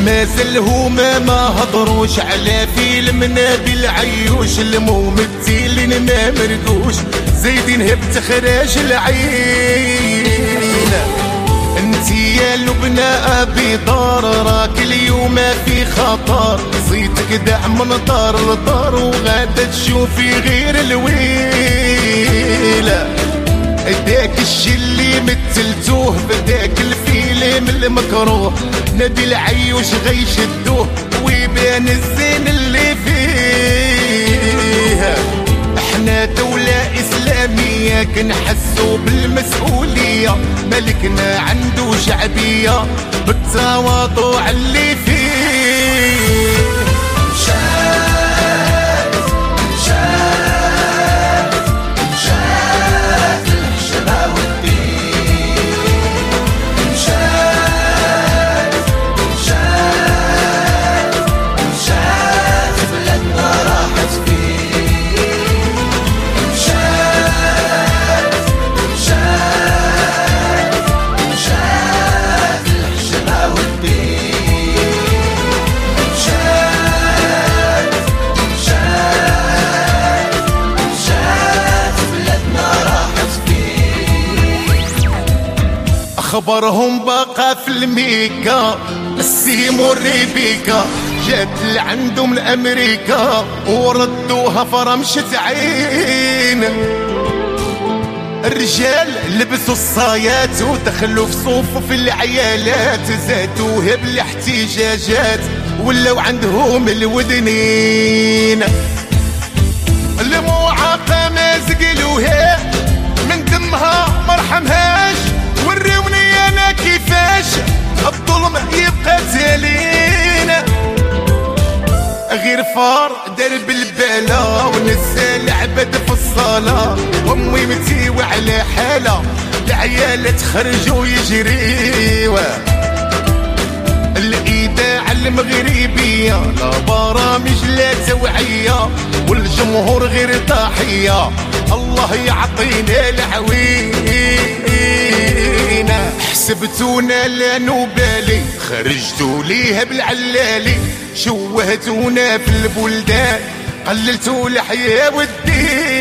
مازال هما ما هضروش على فيلم نبيل عيوش، الممثلين ما مرقوش زايدين بتخراج العين. انتي يا لبنى ابي دار راك اليوم في خطر، صيتك دع من دار لدار وغادا تشوفي غير الويله. داك الشي اللي مثلتوه بداك الفيلم المكروه، نبيل عيوش غيشدوه ويبان الزين اللي فيه. احنا دولة اسلامية كنحسو بالمسؤولية، ملكنا عنده شعبية بالتواضع اللي فيه. خبرهم بقى في الميكا، السيم والريبيكا جات لعندهم من امريكا وردوها فرمشت عين. الرجال لبسوا الصايات ودخلوا في صفوف العيالات، زادوها بالاحتجاجات ولاو عندهم الودنين. المعاقة ما زقلوها من دمها مرحمهاش، وريوني انا كيفاش الظلم يبقى تالينا. غير فار درب البلا ونزل عبد في الصلاة، امي متيوة على حالة العيال تخرجوا يجريوا. الاذاعة المغربية لا برامج لا توعية، والجمهور غير ضحية الله يعطينا العوينة. حسبتونا لا نبالي خرجتوا ليها بالعلالي، شوهتونا في البلدان قللتوا الحياة والدين.